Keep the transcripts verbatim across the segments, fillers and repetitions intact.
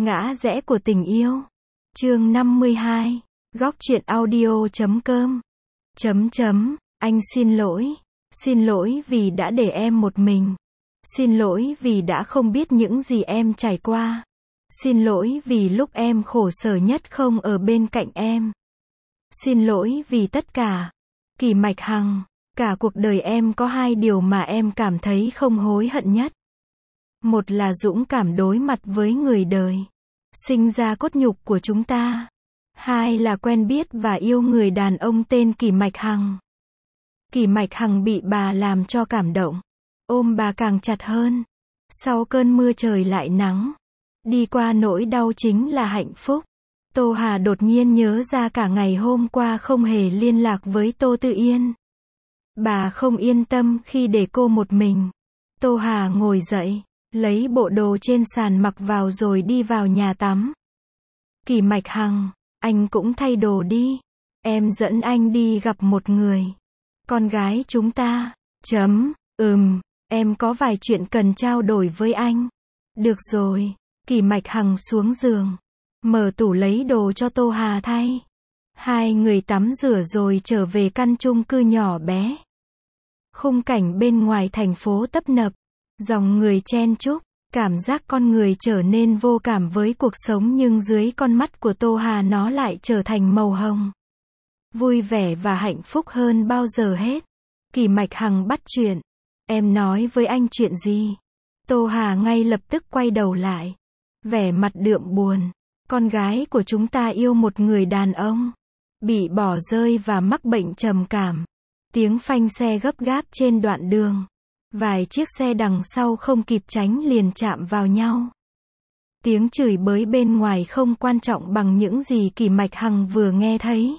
Ngã rẽ của tình yêu. Chương năm mươi hai. Góc truyện audio chấm com. Chấm chấm, anh xin lỗi. Xin lỗi vì đã để em một mình. Xin lỗi vì đã không biết những gì em trải qua. Xin lỗi vì lúc em khổ sở nhất không ở bên cạnh em. Xin lỗi vì tất cả. Kỳ Mạch Hằng, cả cuộc đời em có hai điều mà em cảm thấy không hối hận nhất. Một là dũng cảm đối mặt với người đời, sinh ra cốt nhục của chúng ta. Hai là quen biết và yêu người đàn ông tên Kỳ Mạch Hằng. Kỳ Mạch Hằng bị bà làm cho cảm động, ôm bà càng chặt hơn. Sau cơn mưa trời lại nắng, đi qua nỗi đau chính là hạnh phúc. Tô Hà đột nhiên nhớ ra cả ngày hôm qua không hề liên lạc với Tô Tư Yên. Bà không yên tâm khi để cô một mình. Tô Hà ngồi dậy, lấy bộ đồ trên sàn mặc vào rồi đi vào nhà tắm. Kỳ Mạch Hằng, anh cũng thay đồ đi. Em dẫn anh đi gặp một người. Con gái chúng ta. Chấm, ừm, em có vài chuyện cần trao đổi với anh. Được rồi. Kỳ Mạch Hằng xuống giường, mở tủ lấy đồ cho Tô Hà thay. Hai người tắm rửa rồi trở về căn chung cư nhỏ bé. Khung cảnh bên ngoài thành phố tấp nập, dòng người chen chúc, cảm giác con người trở nên vô cảm với cuộc sống nhưng dưới con mắt của Tô Hà nó lại trở thành màu hồng. Vui vẻ và hạnh phúc hơn bao giờ hết. Kỳ Mạch Hằng bắt chuyện. Em nói với anh chuyện gì? Tô Hà ngay lập tức quay đầu lại, vẻ mặt đượm buồn. Con gái của chúng ta yêu một người đàn ông, bị bỏ rơi và mắc bệnh trầm cảm. Tiếng phanh xe gấp gáp trên đoạn đường. Vài chiếc xe đằng sau không kịp tránh liền chạm vào nhau. Tiếng chửi bới bên ngoài không quan trọng bằng những gì Kỳ Mạch Hằng vừa nghe thấy.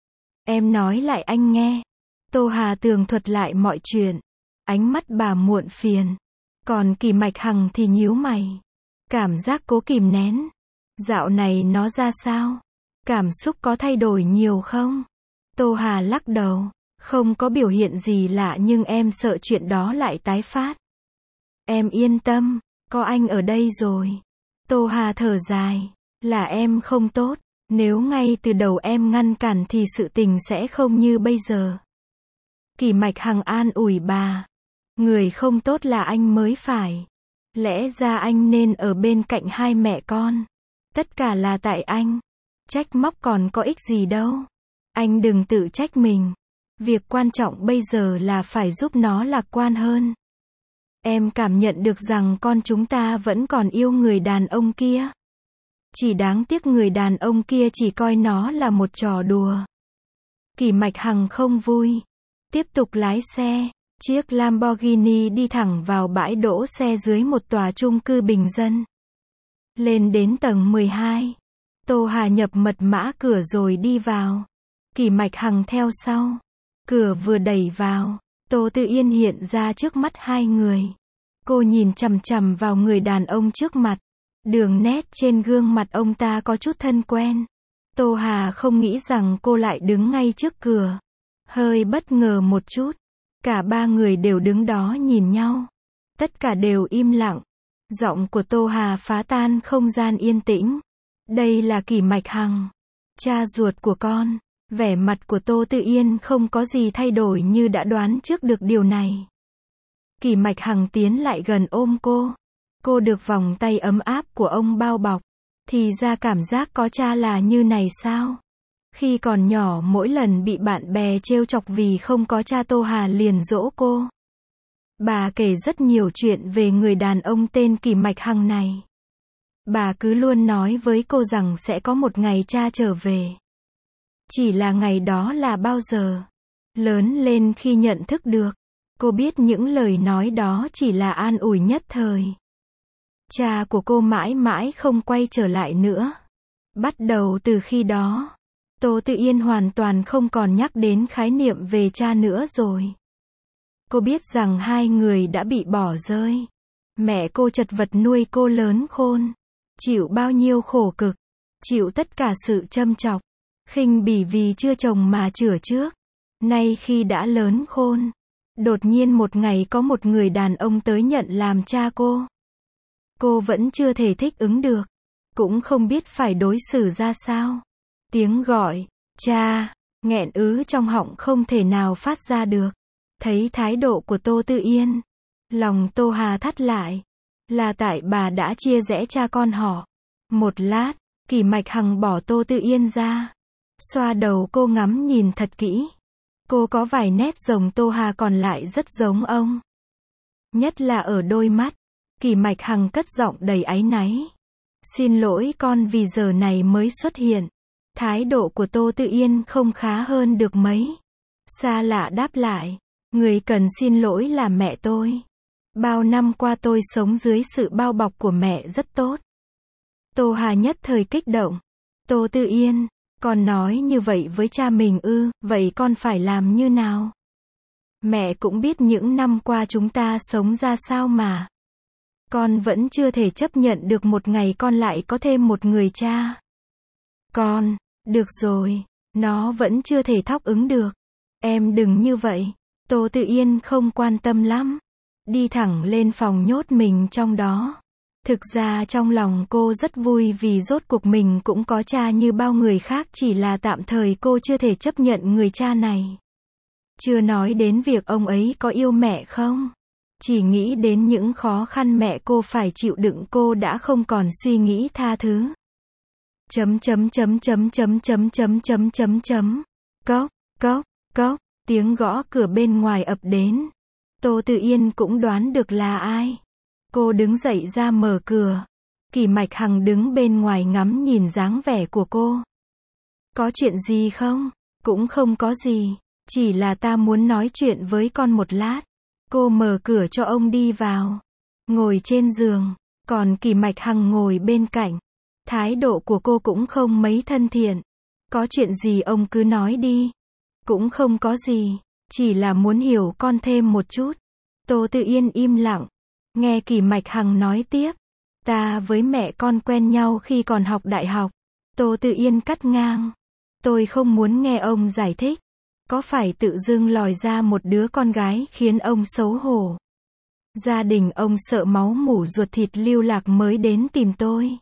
Em nói lại anh nghe. Tô Hà tường thuật lại mọi chuyện. Ánh mắt bà muộn phiền. Còn Kỳ Mạch Hằng thì nhíu mày. Cảm giác cố kìm nén. Dạo này nó ra sao? Cảm xúc có thay đổi nhiều không? Tô Hà lắc đầu. Không có biểu hiện gì lạ nhưng em sợ chuyện đó lại tái phát. Em yên tâm, có anh ở đây rồi. Tô Hà thở dài. Là em không tốt. Nếu ngay từ đầu em ngăn cản thì sự tình sẽ không như bây giờ. Kỳ Mạch Hằng an ủi bà. Người không tốt là anh mới phải. Lẽ ra anh nên ở bên cạnh hai mẹ con. Tất cả là tại anh. Trách móc còn có ích gì đâu. Anh đừng tự trách mình. Việc quan trọng bây giờ là phải giúp nó lạc quan hơn. Em cảm nhận được rằng con chúng ta vẫn còn yêu người đàn ông kia. Chỉ đáng tiếc người đàn ông kia chỉ coi nó là một trò đùa. Kỳ Mạch Hằng không vui. Tiếp tục lái xe. Chiếc Lamborghini đi thẳng vào bãi đỗ xe dưới một tòa chung cư bình dân. Lên đến tầng mười hai. Tô Hà nhập mật mã cửa rồi đi vào. Kỳ Mạch Hằng theo sau. Cửa vừa đẩy vào, Tô Tư Yên hiện ra trước mắt hai người. Cô nhìn chằm chằm vào người đàn ông trước mặt. Đường nét trên gương mặt ông ta có chút thân quen. Tô Hà không nghĩ rằng cô lại đứng ngay trước cửa. Hơi bất ngờ một chút. Cả ba người đều đứng đó nhìn nhau. Tất cả đều im lặng. Giọng của Tô Hà phá tan không gian yên tĩnh. Đây là Kỳ Mạch Hằng, cha ruột của con. Vẻ mặt của Tô Tư Yên không có gì thay đổi như đã đoán trước được điều này. Kỳ Mạch Hằng tiến lại gần ôm cô. Cô được vòng tay ấm áp của ông bao bọc. Thì ra cảm giác có cha là như này sao? Khi còn nhỏ mỗi lần bị bạn bè trêu chọc vì không có cha Tô Hà liền dỗ cô. Bà kể rất nhiều chuyện về người đàn ông tên Kỳ Mạch Hằng này. Bà cứ luôn nói với cô rằng sẽ có một ngày cha trở về. Chỉ là ngày đó là bao giờ? Lớn lên khi nhận thức được, cô biết những lời nói đó chỉ là an ủi nhất thời. Cha của cô mãi mãi không quay trở lại nữa. Bắt đầu từ khi đó, Tô Tư Yên hoàn toàn không còn nhắc đến khái niệm về cha nữa rồi. Cô biết rằng hai người đã bị bỏ rơi. Mẹ cô chật vật nuôi cô lớn khôn. Chịu bao nhiêu khổ cực. Chịu tất cả sự châm chọc. Khinh bỉ vì chưa chồng mà chửa trước. Nay khi đã lớn khôn, đột nhiên một ngày có một người đàn ông tới nhận làm cha cô. Cô vẫn chưa thể thích ứng được. cũng không biết phải đối xử ra sao. Tiếng gọi, cha, nghẹn ứ trong họng không thể nào phát ra được. Thấy thái độ của Tô Tư Yên, lòng Tô Hà thắt lại. Là tại bà đã chia rẽ cha con họ. Một lát, Kỷ Mạch Hằng bỏ Tô Tư Yên ra. Xoa đầu cô ngắm nhìn thật kỹ. Cô có vài nét giống Tô Hà còn lại rất giống ông. Nhất là ở đôi mắt. Kỷ Mạch Hằng cất giọng đầy áy náy. Xin lỗi con vì giờ này mới xuất hiện. Thái độ của Tô Tư Yên không khá hơn được mấy. Xa lạ đáp lại. Người cần xin lỗi là mẹ tôi. Bao năm qua tôi sống dưới sự bao bọc của mẹ rất tốt. Tô Hà nhất thời kích động. Tô Tư Yên, con nói như vậy với cha mình ư, vậy con phải làm như nào? Mẹ cũng biết những năm qua chúng ta sống ra sao mà. Con vẫn chưa thể chấp nhận được một ngày con lại có thêm một người cha. Con, được rồi, nó vẫn chưa thể thóc ứng được. Em đừng như vậy. Tô Tư Yên không quan tâm lắm. Đi thẳng lên phòng nhốt mình trong đó. Thực ra trong lòng cô rất vui vì rốt cuộc mình cũng có cha như bao người khác, chỉ là tạm thời cô chưa thể chấp nhận người cha này. Chưa nói đến việc ông ấy có yêu mẹ không. Chỉ nghĩ đến những khó khăn mẹ cô phải chịu đựng cô đã không còn suy nghĩ tha thứ. Chấm chấm chấm chấm chấm chấm chấm chấm chấm chấm. Cốc, cốc, cốc, tiếng gõ cửa bên ngoài ập đến. Tô Tư Yên cũng đoán được là ai. Cô đứng dậy ra mở cửa. Kỷ Mạch Hằng đứng bên ngoài ngắm nhìn dáng vẻ của cô. Có chuyện gì không? Cũng không có gì. Chỉ là ta muốn nói chuyện với con một lát. Cô mở cửa cho ông đi vào. Ngồi trên giường. Còn Kỷ Mạch Hằng ngồi bên cạnh. Thái độ của cô cũng không mấy thân thiện. Có chuyện gì ông cứ nói đi. Cũng không có gì. Chỉ là muốn hiểu con thêm một chút. Tô Tư Yên im lặng. Nghe Kỷ Mạch Hằng nói tiếp. Ta với mẹ con quen nhau khi còn học đại học. Tô Tư Yên cắt ngang. Tôi không muốn nghe ông giải thích. Có phải tự dưng lòi ra một đứa con gái khiến ông xấu hổ? Gia đình ông sợ máu mủ ruột thịt lưu lạc mới đến tìm tôi?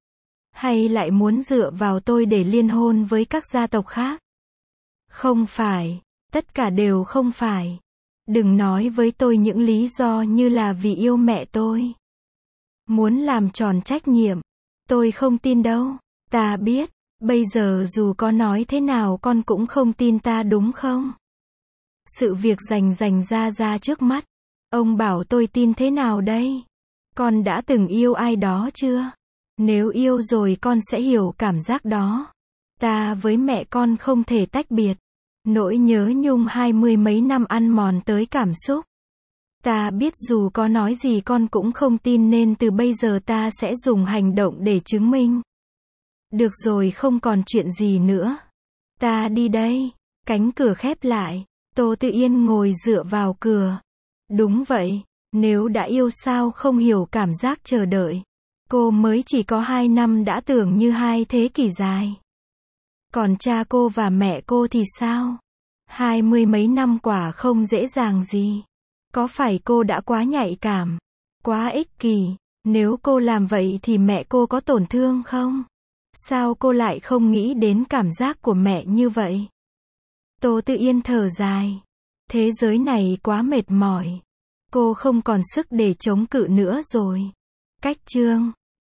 Hay lại muốn dựa vào tôi để liên hôn với các gia tộc khác? Không phải. Tất cả đều không phải. Đừng nói với tôi những lý do như là vì yêu mẹ tôi. Muốn làm tròn trách nhiệm. Tôi không tin đâu. Ta biết. Bây giờ dù có nói thế nào con cũng không tin ta đúng không? Sự việc rành rành ra ra trước mắt. Ông bảo tôi tin thế nào đây? Con đã từng yêu ai đó chưa? Nếu yêu rồi con sẽ hiểu cảm giác đó. Ta với mẹ con không thể tách biệt. Nỗi nhớ nhung hai mươi mấy năm ăn mòn tới cảm xúc. Ta biết dù có nói gì con cũng không tin nên từ bây giờ ta sẽ dùng hành động để chứng minh. Được rồi, không còn chuyện gì nữa. Ta đi đây. Cánh cửa khép lại. Tô Tư Yên ngồi dựa vào cửa. Đúng vậy. Nếu đã yêu sao không hiểu cảm giác chờ đợi. Cô mới chỉ có hai năm đã tưởng như hai thế kỷ dài. Còn cha cô và mẹ cô thì sao? Hai mươi mấy năm quả không dễ dàng gì. Có phải cô đã quá nhạy cảm? Quá ích kỷ? Nếu cô làm vậy thì mẹ cô có tổn thương không? Sao cô lại không nghĩ đến cảm giác của mẹ như vậy? Tô Tư Yên thở dài. Thế giới này quá mệt mỏi. Cô không còn sức để chống cự nữa rồi. Cách chương